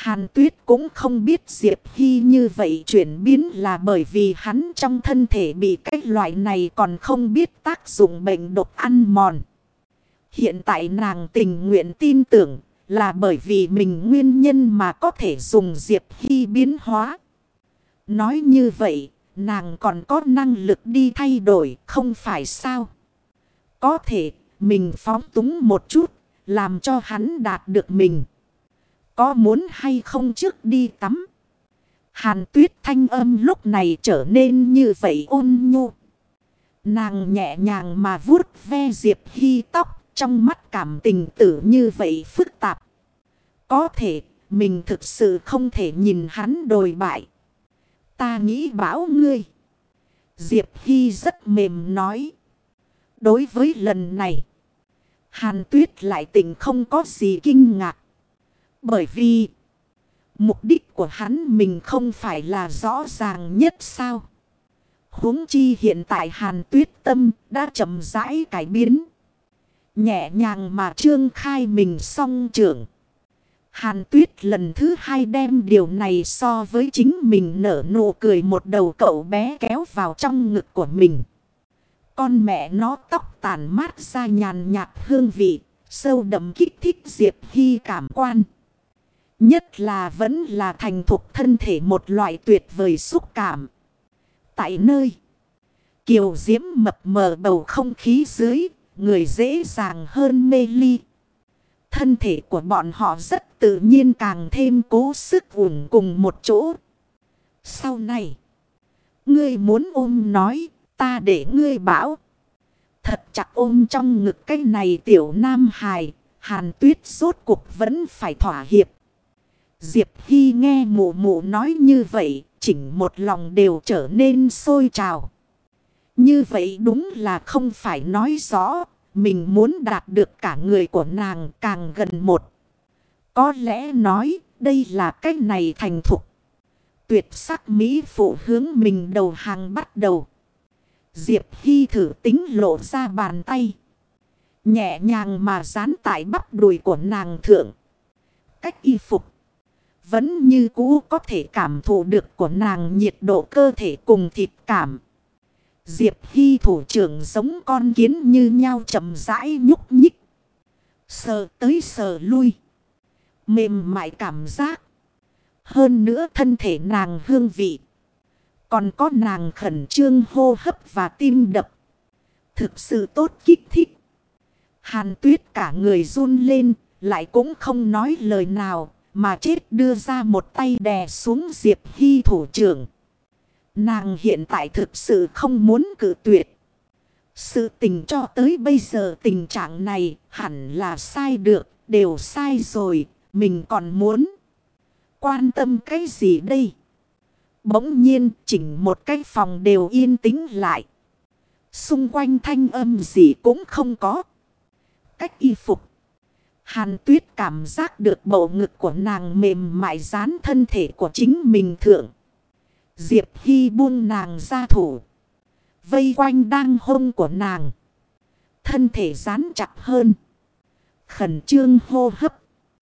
Hàn Tuyết cũng không biết Diệp Hy như vậy chuyển biến là bởi vì hắn trong thân thể bị cái loại này còn không biết tác dụng bệnh độc ăn mòn. Hiện tại nàng tình nguyện tin tưởng là bởi vì mình nguyên nhân mà có thể dùng Diệp Hy biến hóa. Nói như vậy, nàng còn có năng lực đi thay đổi, không phải sao? Có thể mình phóng túng một chút, làm cho hắn đạt được mình. Có muốn hay không trước đi tắm? Hàn Tuyết thanh âm lúc này trở nên như vậy ôn nhu. Nàng nhẹ nhàng mà vuốt ve Diệp Hy tóc, trong mắt cảm tình tử như vậy phức tạp. Có thể mình thực sự không thể nhìn hắn đồi bại. Ta nghĩ bảo ngươi. Diệp Hy rất mềm nói. Đối với lần này, Hàn Tuyết lại tỉnh không có gì kinh ngạc. Bởi vì mục đích của hắn mình không phải là rõ ràng nhất sao. Huống chi hiện tại Hàn Tuyết tâm đã chậm rãi cải biến. Nhẹ nhàng mà trương khai mình song trưởng. Hàn Tuyết lần thứ hai đem điều này so với chính mình nở nụ cười một đầu cậu bé kéo vào trong ngực của mình. Con mẹ nó tóc tàn mát ra nhàn nhạt hương vị, sâu đậm kích thích Diệp Hy cảm quan. Nhất là vẫn là thành thục thân thể một loại tuyệt vời xúc cảm. Tại nơi kiều diễm mập mờ bầu không khí dưới, người dễ dàng hơn mê ly. Thân thể của bọn họ rất tự nhiên càng thêm cố sức ủng cùng một chỗ. Sau này, ngươi muốn ôm nói, ta để ngươi bảo. Thật chặt ôm trong ngực cái này tiểu nam hài, Hàn Tuyết rốt cuộc vẫn phải thỏa hiệp. Diệp Hy nghe mụ mụ nói như vậy, chỉnh một lòng đều trở nên sôi trào. Như vậy đúng là không phải nói rõ, mình muốn đạt được cả người của nàng càng gần một. Có lẽ nói đây là cách này thành thục. Tuyệt sắc mỹ phụ hướng mình đầu hàng bắt đầu. Diệp Hy thử tính lộ ra bàn tay. Nhẹ nhàng mà dán tại bắp đùi của nàng thượng. Cách y phục. Vẫn như cũ có thể cảm thụ được của nàng nhiệt độ cơ thể cùng thịt cảm. Diệp Hy thủ trưởng giống con kiến như nhau chậm rãi nhúc nhích. Sờ tới sờ lui. Mềm mại cảm giác. Hơn nữa thân thể nàng hương vị. Còn có nàng khẩn trương hô hấp và tim đập. Thực sự tốt kích thích. Hàn Tuyết cả người run lên. Lại cũng không nói lời nào. Mà chết đưa ra một tay đè xuống Diệp Hy thủ trưởng. Nàng hiện tại thực sự không muốn cự tuyệt. Sự tình cho tới bây giờ tình trạng này hẳn là sai được. Đều sai rồi. Mình còn muốn quan tâm cái gì đây? Bỗng nhiên chỉnh một cái phòng đều yên tĩnh lại. Xung quanh thanh âm gì cũng không có. Cách y phục. Hàn Tuyết cảm giác được bầu ngực của nàng mềm mại dán thân thể của chính mình thượng. Diệp Hy buông nàng ra thủ. Vây quanh đang hông của nàng. Thân thể dán chặt hơn. Khẩn trương hô hấp.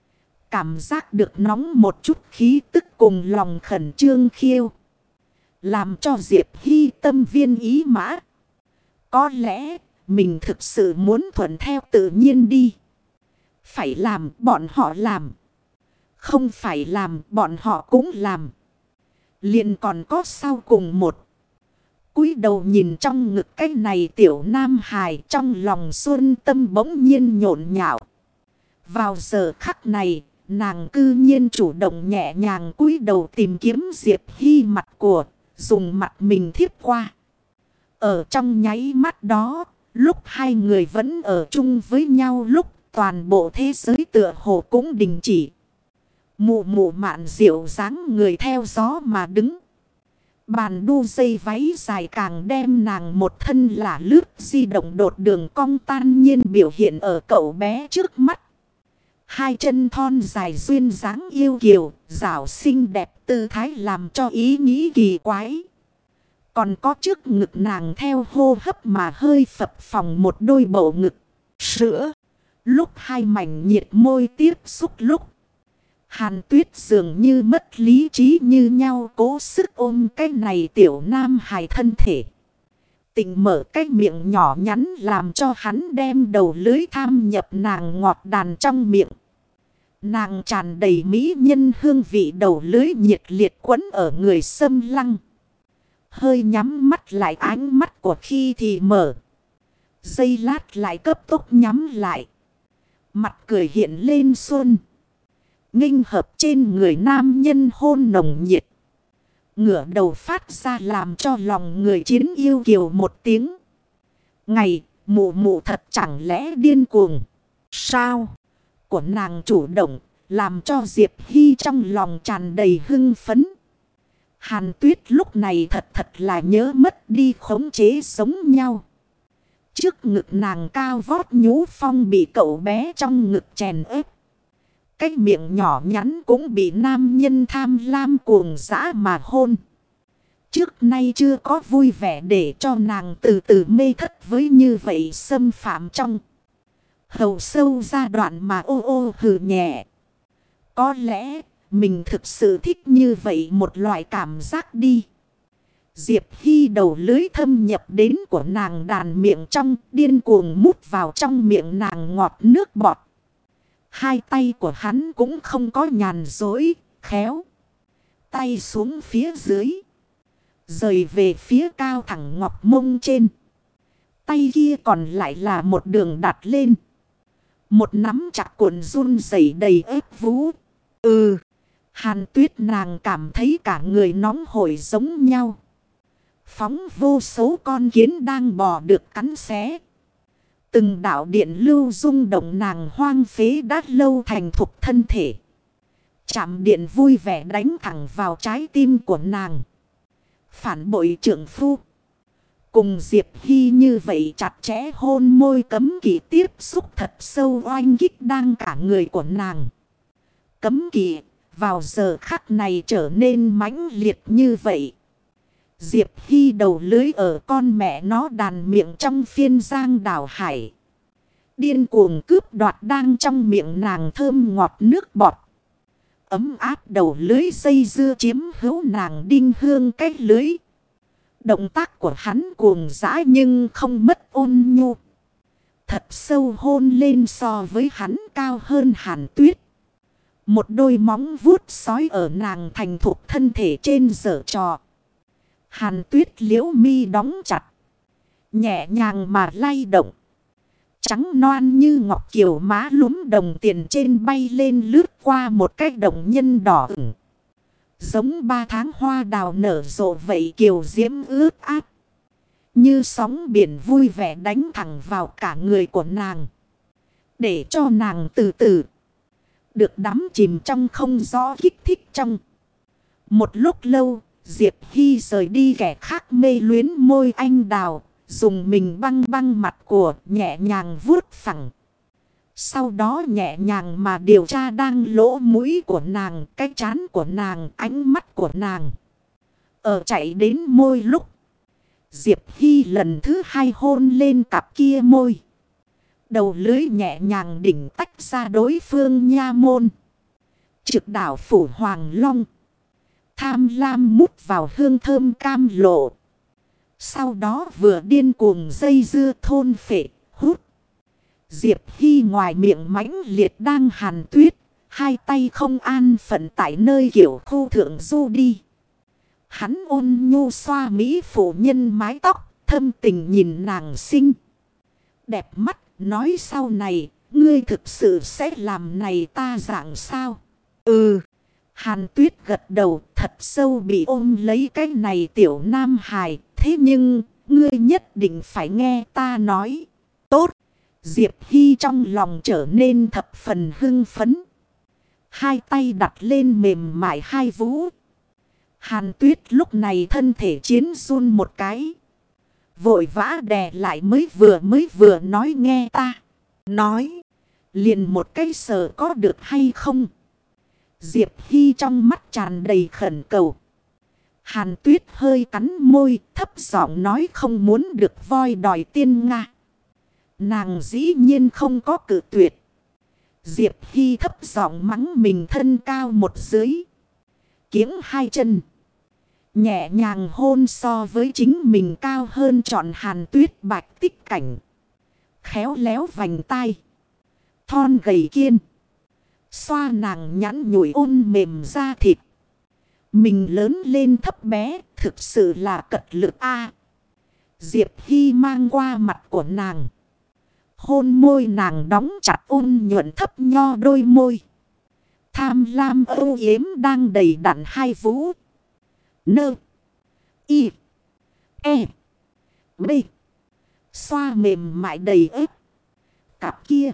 Cảm giác được nóng một chút khí tức cùng lòng khẩn trương khiêu. Làm cho Diệp Hy tâm viên ý mã. Có lẽ mình thực sự muốn thuận theo tự nhiên đi. Phải làm bọn họ làm. Không phải làm bọn họ cũng làm. Liền còn có sau cùng một. Cúi đầu nhìn trong ngực cái này tiểu nam hài trong lòng xuân tâm bỗng nhiên nhộn nhạo. Vào giờ khắc này, nàng cư nhiên chủ động nhẹ nhàng cúi đầu tìm kiếm Diệp Hy mặt của, dùng mặt mình thiếp qua. Ở trong nháy mắt đó, lúc hai người vẫn ở chung với nhau lúc toàn bộ thế giới tựa hồ cũng đình chỉ. Mụ mụ mạn diệu dáng người theo gió mà đứng. Bàn đu dây váy dài càng đem nàng một thân là lướt di động đột đường cong tan nhiên biểu hiện ở cậu bé trước mắt. Hai chân thon dài duyên dáng yêu kiều, rảo xinh đẹp tư thái làm cho ý nghĩ kỳ quái. Còn có trước ngực nàng theo hô hấp mà hơi phập phồng một đôi bầu ngực. Sữa. Lúc hai mảnh nhiệt môi tiếp xúc lúc. Hàn Tuyết dường như mất lý trí như nhau cố sức ôm cái này tiểu nam hài thân thể. Tình mở cái miệng nhỏ nhắn làm cho hắn đem đầu lưới tham nhập nàng ngọt đàn trong miệng. Nàng tràn đầy mỹ nhân hương vị, đầu lưới nhiệt liệt quấn ở người xâm lăng. Hơi nhắm mắt lại, ánh mắt của khi thì mở. Giây lát lại cấp tốc nhắm lại. Mặt cười hiện lên xuân. Nghênh hợp trên người nam nhân hôn nồng nhiệt. Ngửa đầu phát ra làm cho lòng người chiến yêu kiều một tiếng. Ngày, mụ mụ thật chẳng lẽ điên cuồng. Sao? Của nàng chủ động, làm cho Diệp Hy trong lòng tràn đầy hưng phấn. Hàn Tuyết lúc này thật là nhớ mất đi khống chế sống nhau. Trước ngực nàng cao vót nhũ phong bị cậu bé trong ngực chèn ép. Cái miệng nhỏ nhắn cũng bị nam nhân tham lam cuồng dã mà hôn. Trước nay chưa có vui vẻ để cho nàng từ từ mê thất với như vậy xâm phạm trong. Hầu sâu ra đoạn mà ô ô hừ nhẹ. Có lẽ mình thực sự thích như vậy một loại cảm giác đi. Diệp Hy đầu lưới thâm nhập đến của nàng đàn miệng trong, điên cuồng mút vào trong miệng nàng ngọt nước bọt. Hai tay của hắn cũng không có nhàn dối, khéo. Tay xuống phía dưới. Rời về phía cao thẳng ngọc mông trên. Tay kia còn lại là một đường đặt lên. Một nắm chặt cuộn run rẩy đầy ép vú. Hàn Tuyết nàng cảm thấy cả người nóng hổi giống nhau. Phóng vô số con kiến đang bò được cắn xé. Từng đạo điện lưu rung động nàng hoang phế đã lâu thành thục thân thể. Chạm điện vui vẻ đánh thẳng vào trái tim của nàng. Phản bội trượng phu. Cùng Diệp Hy như vậy chặt chẽ hôn môi cấm kỵ tiếp xúc thật sâu oanh kích đang cả người của nàng. Cấm kỵ vào giờ khắc này trở nên mãnh liệt như vậy. Diệp Hy đầu lưới ở con mẹ nó đàn miệng trong phiên giang đảo hải. Điên cuồng cướp đoạt đang trong miệng nàng thơm ngọt nước bọt. Ấm áp đầu lưới dây dưa chiếm hữu nàng đinh hương cái lưới. Động tác của hắn cuồng dã nhưng không mất ôn nhu. Thật sâu hôn lên so với hắn cao hơn Hàn Tuyết. Một đôi móng vuốt sói ở nàng thành thục thân thể trên giở trò. Hàn Tuyết liễu mi đóng chặt. Nhẹ nhàng mà lay động. Trắng noan như ngọc kiều má lúm đồng tiền trên bay lên lướt qua một cái động nhân đỏ ửng. Giống 3 tháng hoa đào nở rộ vậy kiều diễm ướt át. Như sóng biển vui vẻ đánh thẳng vào cả người của nàng. Để cho nàng từ từ được đắm chìm trong không rõ kích thích trong. Một lúc lâu, Diệp Hy rời đi kẻ khác mê luyến môi anh đào. Dùng mình băng băng mặt của nhẹ nhàng vuốt phẳng. Sau đó nhẹ nhàng mà điều tra đang lỗ mũi của nàng, cái trán của nàng, ánh mắt của nàng. Ở chạy đến môi lúc. Diệp Hy lần thứ 2 hôn lên cặp kia môi. Đầu lưới nhẹ nhàng đỉnh tách ra đối phương nha môn. Trực đảo phủ hoàng long. Tham lam mút vào hương thơm cam lộ. Sau đó vừa điên cuồng dây dưa thôn phệ, hút. Diệp Hy ngoài miệng mãnh liệt đang Hàn Tuyết. Hai tay không an phận tại nơi kiểu khu thượng du đi. Hắn ôn nhu xoa mỹ phụ nhân mái tóc. Thâm tình nhìn nàng xinh đẹp mắt. Nói sau này, ngươi thực sự sẽ làm này ta dạng sao? Hàn Tuyết gật đầu thật sâu bị ôm lấy cái này tiểu nam hài. Thế nhưng, ngươi nhất định phải nghe ta nói. Tốt. Diệp Hy trong lòng trở nên thập phần hưng phấn. Hai tay đặt lên mềm mại hai vú. Hàn Tuyết lúc này thân thể chiến run một cái. Vội vã đè lại mới vừa nói nghe ta. Nói. Liền một cái sờ có được hay không? Diệp Hy trong mắt tràn đầy khẩn cầu. Hàn Tuyết hơi cắn môi thấp giọng nói không muốn được voi đòi tiên Nga. Nàng dĩ nhiên không có cự tuyệt. Diệp Hy thấp giọng mắng mình thân cao một dưới. Kiếng hai chân. Nhẹ nhàng hôn so với chính mình cao hơn trọn Hàn Tuyết bạch tích cảnh. Khéo léo vành tai. Thon gầy kiên. Xoa nàng nhẵn nhủi ôn mềm da thịt. Mình lớn lên thấp bé, thực sự là cật lực a. Diệp Hy mang qua mặt của nàng. Hôn môi nàng đóng chặt ôn nhuận thấp nho đôi môi. Tham lam âu yếm đang đầy đặn hai vú. Nơ. Y. E. B. Xoa mềm mại đầy ếp. Cặp kia.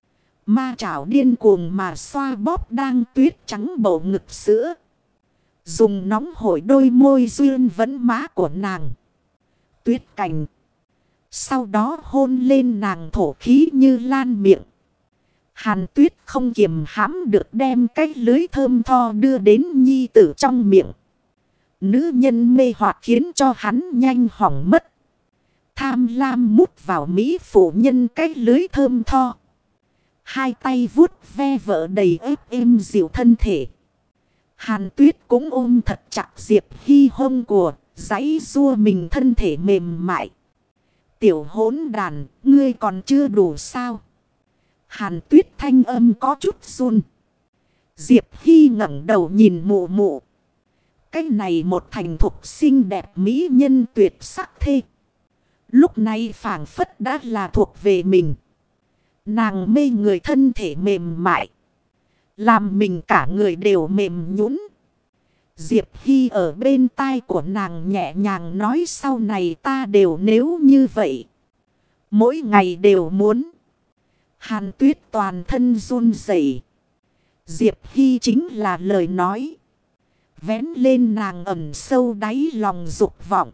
Ma chảo điên cuồng mà xoa bóp đang tuyết trắng bầu ngực sữa. Dùng nóng hổi đôi môi duyên vẫn má của nàng. Tuyết cảnh. Sau đó hôn lên nàng thổ khí như lan miệng. Hàn Tuyết không kiềm hãm được đem cái lưới thơm tho đưa đến nhi tử trong miệng. Nữ nhân mê hoặc khiến cho hắn nhanh hỏng mất. Tham lam mút vào mỹ phụ nhân cái lưới thơm tho. Hai tay vuốt ve vợ đầy ép êm dịu thân thể. Hàn Tuyết cũng ôm thật chặt Diệp Hy hông của, giãy giụa mình thân thể mềm mại. Tiểu hỗn đàn, ngươi còn chưa đủ sao? Hàn Tuyết thanh âm có chút run. Diệp Hy ngẩng đầu nhìn mụ mụ. Cái này một thành thục xinh đẹp mỹ nhân tuyệt sắc thê. Lúc này phảng phất đã là thuộc về mình. Nàng mê người thân thể mềm mại. Làm mình cả người đều mềm nhũn. Diệp Hy ở bên tai của nàng nhẹ nhàng nói sau này ta đều nếu như vậy. Mỗi ngày đều muốn. Hàn Tuyết toàn thân run rẩy. Diệp Hy chính là lời nói. Vén lên nàng ẩn sâu đáy lòng dục vọng.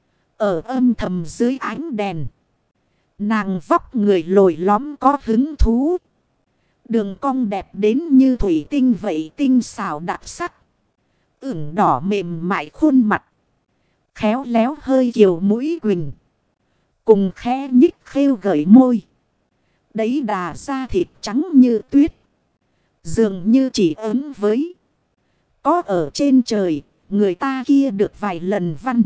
Ở âm thầm dưới ánh đèn. Nàng vóc người lồi lõm có hứng thú. Đường cong đẹp đến như thủy tinh vậy tinh xảo đặc sắc. Ửng đỏ mềm mại khuôn mặt. Khéo léo hơi kiều mũi quỳnh. Cùng khẽ nhích khêu gợi môi. Đấy đà da thịt trắng như tuyết. Dường như chỉ ứng với. Có ở trên trời, người ta kia được vài lần văn.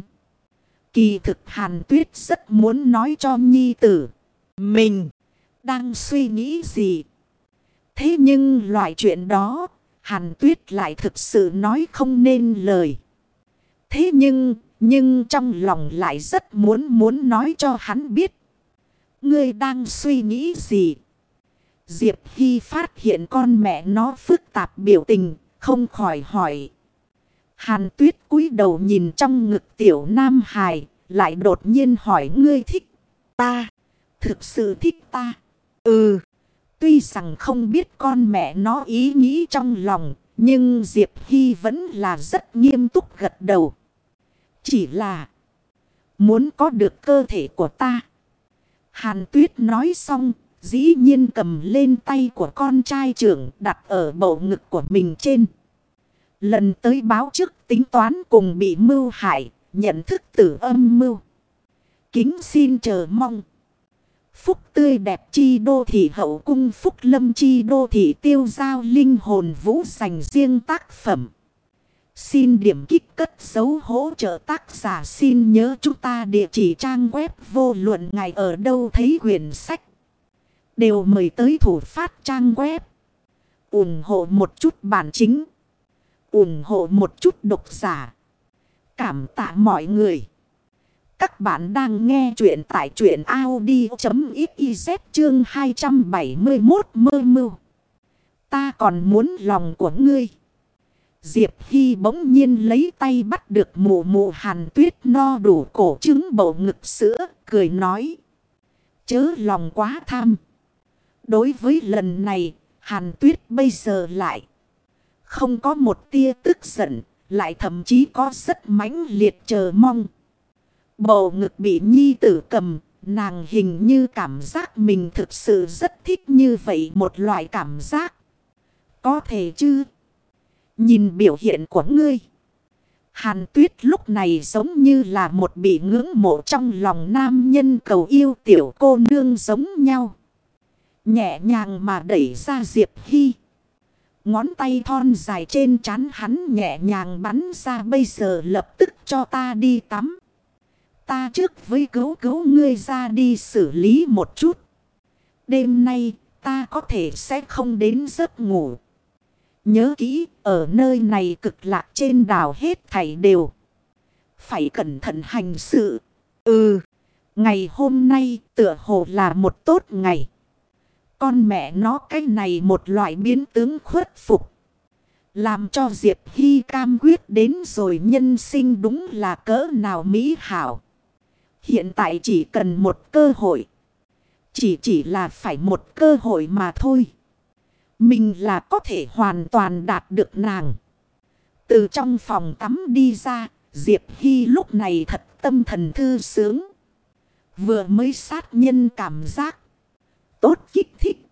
Kỳ thực Hàn Tuyết rất muốn nói cho nhi tử. Mình đang suy nghĩ gì? Thế nhưng loại chuyện đó, Hàn Tuyết lại thực sự nói không nên lời. Thế nhưng trong lòng lại rất muốn nói cho hắn biết. Ngươi đang suy nghĩ gì? Diệp Hy phát hiện con mẹ nó phức tạp biểu tình, không khỏi hỏi. Hàn Tuyết cúi đầu nhìn trong ngực tiểu nam hài, lại đột nhiên hỏi ngươi thích ta? Thực sự thích ta? Ừ. Tuy rằng không biết con mẹ nó ý nghĩ trong lòng, nhưng Diệp Hy vẫn là rất nghiêm túc gật đầu. Chỉ là muốn có được cơ thể của ta. Hàn Tuyết nói xong, dĩ nhiên cầm lên tay của con trai trưởng đặt ở bầu ngực của mình trên. Lần tới báo trước tính toán cùng bị mưu hại, nhận thức tử âm mưu. Kính xin chờ mong. Phúc tươi đẹp chi đô thị hậu cung phúc lâm chi đô thị tiêu giao linh hồn vũ dành riêng tác phẩm. Xin điểm kích cất dấu hỗ trợ tác giả xin nhớ chúng ta địa chỉ trang web vô luận ngài ở đâu thấy quyển sách. Đều mời tới thủ phát trang web. ủng hộ một chút bản chính. ủng hộ một chút độc giả. Cảm tạ mọi người. Các bạn đang nghe chuyện tại truyện audio.xyz chương 271 mơ mưu. Ta còn muốn lòng của ngươi. Diệp Hy bỗng nhiên lấy tay bắt được mụ mụ Hàn Tuyết no đủ cổ trứng bầu ngực sữa, cười nói. Chớ lòng quá tham. Đối với lần này, Hàn Tuyết bây giờ lại không có một tia tức giận, lại thậm chí có rất mãnh liệt chờ mong. Bầu ngực bị nhi tử cầm, nàng hình như cảm giác mình thực sự rất thích như vậy một loại cảm giác. Có thể chứ? Nhìn biểu hiện của ngươi. Hàn Tuyết lúc này giống như là một bị ngưỡng mộ trong lòng nam nhân cầu yêu tiểu cô nương giống nhau. Nhẹ nhàng mà đẩy ra Diệp Hy. Ngón tay thon dài trên trán hắn nhẹ nhàng bắn ra, bây giờ lập tức cho ta đi tắm. Ta trước với cứu ngươi ra đi xử lý một chút. Đêm nay ta có thể sẽ không đến giấc ngủ. Nhớ kỹ, ở nơi này cực lạc trên đảo hết thảy đều phải cẩn thận hành sự. Ngày hôm nay tựa hồ là một tốt ngày. Con mẹ nó cái này một loại biến tướng khuất phục. Làm cho Diệp Hy cam quyết đến rồi, nhân sinh đúng là cỡ nào mỹ hảo. Hiện tại chỉ cần một cơ hội. Chỉ là phải một cơ hội mà thôi. Mình là có thể hoàn toàn đạt được nàng. Từ trong phòng tắm đi ra, Diệp Hy lúc này thật tâm thần thư sướng. Vừa mới sát nhân cảm giác tốt kích thích.